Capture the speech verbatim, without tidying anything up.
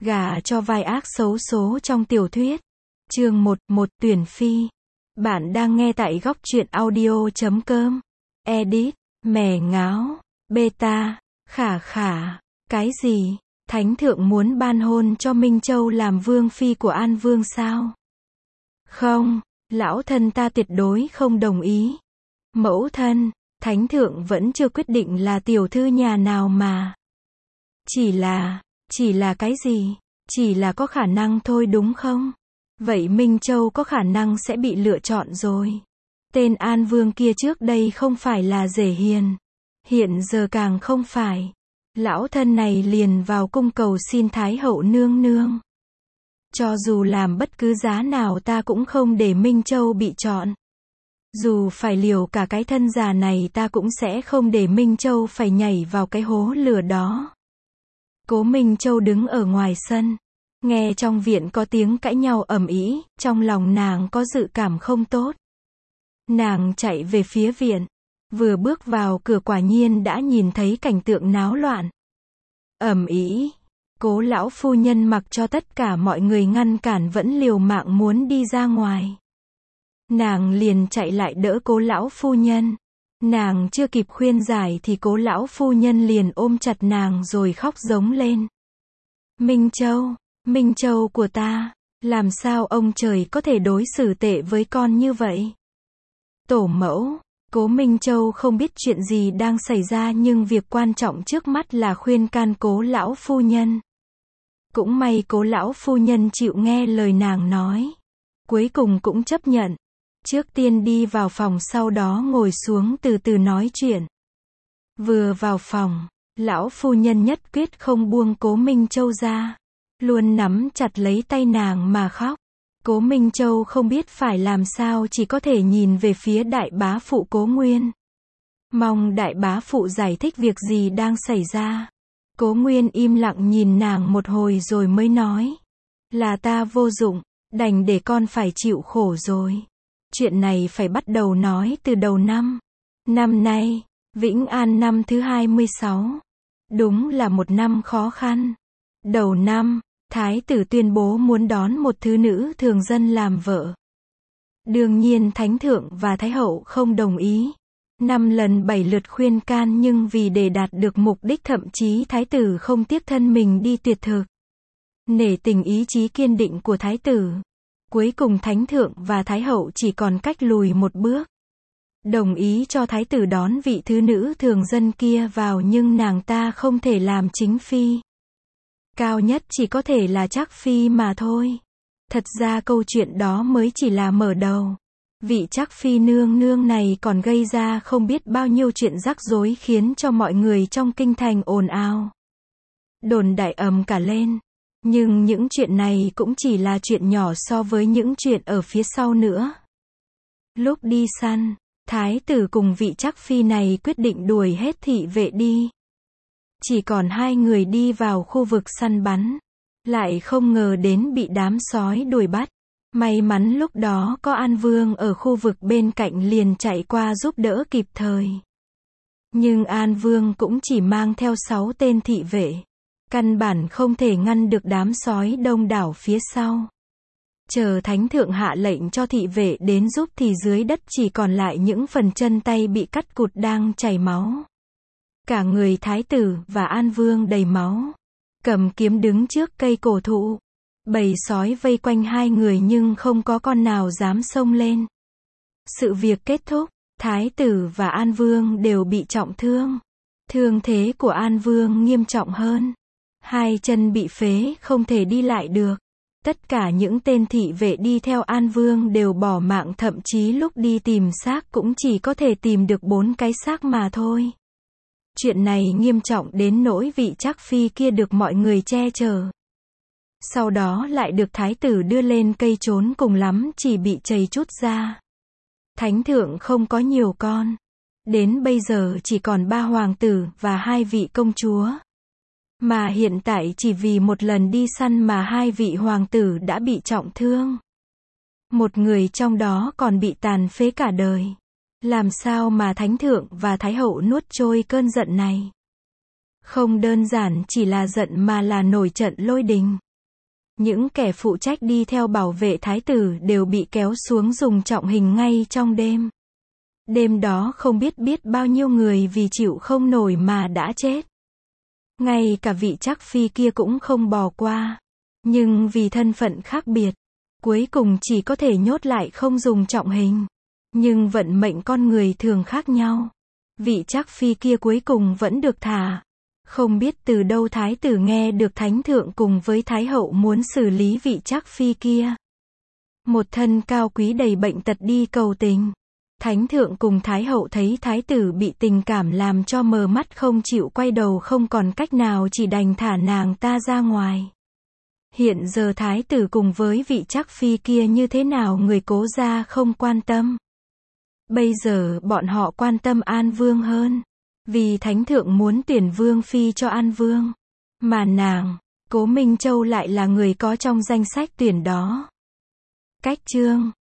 Gả cho vai ác xấu số trong tiểu thuyết. Chương một, một tuyển phi. Bạn đang nghe tại góc truyện audio chấm com. Edit, mè ngáo, beta, khả khả. Cái gì? Thánh thượng muốn ban hôn cho Minh Châu làm vương phi của An Vương sao? Không, lão thân ta tuyệt đối không đồng ý. Mẫu thân, thánh thượng vẫn chưa quyết định là tiểu thư nhà nào mà. Chỉ là, chỉ là cái gì? Chỉ là có khả năng thôi đúng không? Vậy Minh Châu có khả năng sẽ bị lựa chọn rồi. Tên An Vương kia trước đây không phải là dễ hiền. Hiện giờ càng không phải. Lão thân này liền vào cung cầu xin Thái hậu nương nương. Cho dù làm bất cứ giá nào ta cũng không để Minh Châu bị chọn. Dù phải liều cả cái thân già này ta cũng sẽ không để Minh Châu phải nhảy vào cái hố lửa đó. Cố Minh Châu đứng ở ngoài sân. Nghe trong viện có tiếng cãi nhau ầm ĩ, trong lòng nàng có dự cảm không tốt. Nàng chạy về phía viện. Vừa bước vào cửa quả nhiên đã nhìn thấy cảnh tượng náo loạn. Ầm ĩ, Cố lão phu nhân mặc cho tất cả mọi người ngăn cản vẫn liều mạng muốn đi ra ngoài. Nàng liền chạy lại đỡ Cố lão phu nhân. Nàng chưa kịp khuyên giải thì Cố lão phu nhân liền ôm chặt nàng rồi khóc giống lên. Minh Châu, Minh Châu của ta, làm sao ông trời có thể đối xử tệ với con như vậy? Tổ mẫu, Cố Minh Châu không biết chuyện gì đang xảy ra nhưng việc quan trọng trước mắt là khuyên can Cố lão phu nhân. Cũng may Cố lão phu nhân chịu nghe lời nàng nói. Cuối cùng cũng chấp nhận. Trước tiên đi vào phòng sau đó ngồi xuống từ từ nói chuyện. Vừa vào phòng, lão phu nhân nhất quyết không buông Cố Minh Châu ra. Luôn nắm chặt lấy tay nàng mà khóc. Cố Minh Châu không biết phải làm sao chỉ có thể nhìn về phía đại bá phụ Cố Nguyên. Mong đại bá phụ giải thích việc gì đang xảy ra. Cố Nguyên im lặng nhìn nàng một hồi rồi mới nói. Là ta vô dụng, đành để con phải chịu khổ rồi. Chuyện này phải bắt đầu nói từ đầu năm. Năm nay, Vĩnh An năm thứ hai mươi sáu. Đúng là một năm khó khăn. Đầu năm, Thái tử tuyên bố muốn đón một thứ nữ thường dân làm vợ. Đương nhiên Thánh thượng và Thái hậu không đồng ý. Năm lần bảy lượt khuyên can nhưng vì để đạt được mục đích thậm chí Thái tử không tiếc thân mình đi tuyệt thực. Nể tình ý chí kiên định của Thái tử. Cuối cùng Thánh thượng và Thái hậu chỉ còn cách lùi một bước. Đồng ý cho Thái tử đón vị thứ nữ thường dân kia vào nhưng nàng ta không thể làm chính phi. Cao nhất chỉ có thể là Trác phi mà thôi. Thật ra câu chuyện đó mới chỉ là mở đầu. Vị Trác phi nương nương này còn gây ra không biết bao nhiêu chuyện rắc rối khiến cho mọi người trong kinh thành ồn ào. Đồn đại ầm cả lên. Nhưng những chuyện này cũng chỉ là chuyện nhỏ so với những chuyện ở phía sau nữa. Lúc đi săn, Thái tử cùng vị Trác phi này quyết định đuổi hết thị vệ đi. Chỉ còn hai người đi vào khu vực săn bắn. Lại không ngờ đến bị đám sói đuổi bắt. May mắn lúc đó có An Vương ở khu vực bên cạnh liền chạy qua giúp đỡ kịp thời. Nhưng An Vương cũng chỉ mang theo sáu tên thị vệ. Căn bản không thể ngăn được đám sói đông đảo phía sau. Chờ Thánh thượng hạ lệnh cho thị vệ đến giúp thì dưới đất chỉ còn lại những phần chân tay bị cắt cụt đang chảy máu. Cả người Thái tử và An Vương đầy máu. Cầm kiếm đứng trước cây cổ thụ. Bầy sói vây quanh hai người nhưng không có con nào dám xông lên. Sự việc kết thúc, Thái tử và An Vương đều bị trọng thương. Thương thế của An Vương nghiêm trọng hơn. Hai chân bị phế không thể đi lại được. Tất cả những tên thị vệ đi theo An Vương đều bỏ mạng thậm chí lúc đi tìm xác cũng chỉ có thể tìm được bốn cái xác mà thôi. Chuyện này nghiêm trọng đến nỗi vị Trác phi kia được mọi người che chở. Sau đó lại được Thái tử đưa lên cây trốn cùng lắm chỉ bị chầy chút ra. Thánh thượng không có nhiều con. Đến bây giờ chỉ còn ba hoàng tử và hai vị công chúa. Mà hiện tại chỉ vì một lần đi săn mà hai vị hoàng tử đã bị trọng thương. Một người trong đó còn bị tàn phế cả đời. Làm sao mà Thánh thượng và Thái hậu nuốt trôi cơn giận này? Không đơn giản chỉ là giận mà là nổi trận lôi đình. Những kẻ phụ trách đi theo bảo vệ thái tử đều bị kéo xuống dùng trọng hình ngay trong đêm. Đêm đó không biết biết bao nhiêu người vì chịu không nổi mà đã chết. Ngay cả vị Trác Phi kia cũng không bỏ qua. Nhưng vì thân phận khác biệt, cuối cùng chỉ có thể nhốt lại không dùng trọng hình. Nhưng vận mệnh con người thường khác nhau. Vị Trác Phi kia cuối cùng vẫn được thả. Không biết từ đâu thái tử nghe được thánh thượng cùng với thái hậu muốn xử lý vị Trác Phi kia. Một thân cao quý đầy bệnh tật đi cầu tình. Thánh thượng cùng thái hậu thấy thái tử bị tình cảm làm cho mờ mắt không chịu quay đầu, không còn cách nào chỉ đành thả nàng ta ra ngoài. Hiện giờ thái tử cùng với vị Trác Phi kia như thế nào người Cố gia không quan tâm. Bây giờ bọn họ quan tâm An Vương hơn. Vì thánh thượng muốn tuyển Vương Phi cho An Vương. Mà nàng, Cố Minh Châu lại là người có trong danh sách tuyển đó. Cách chương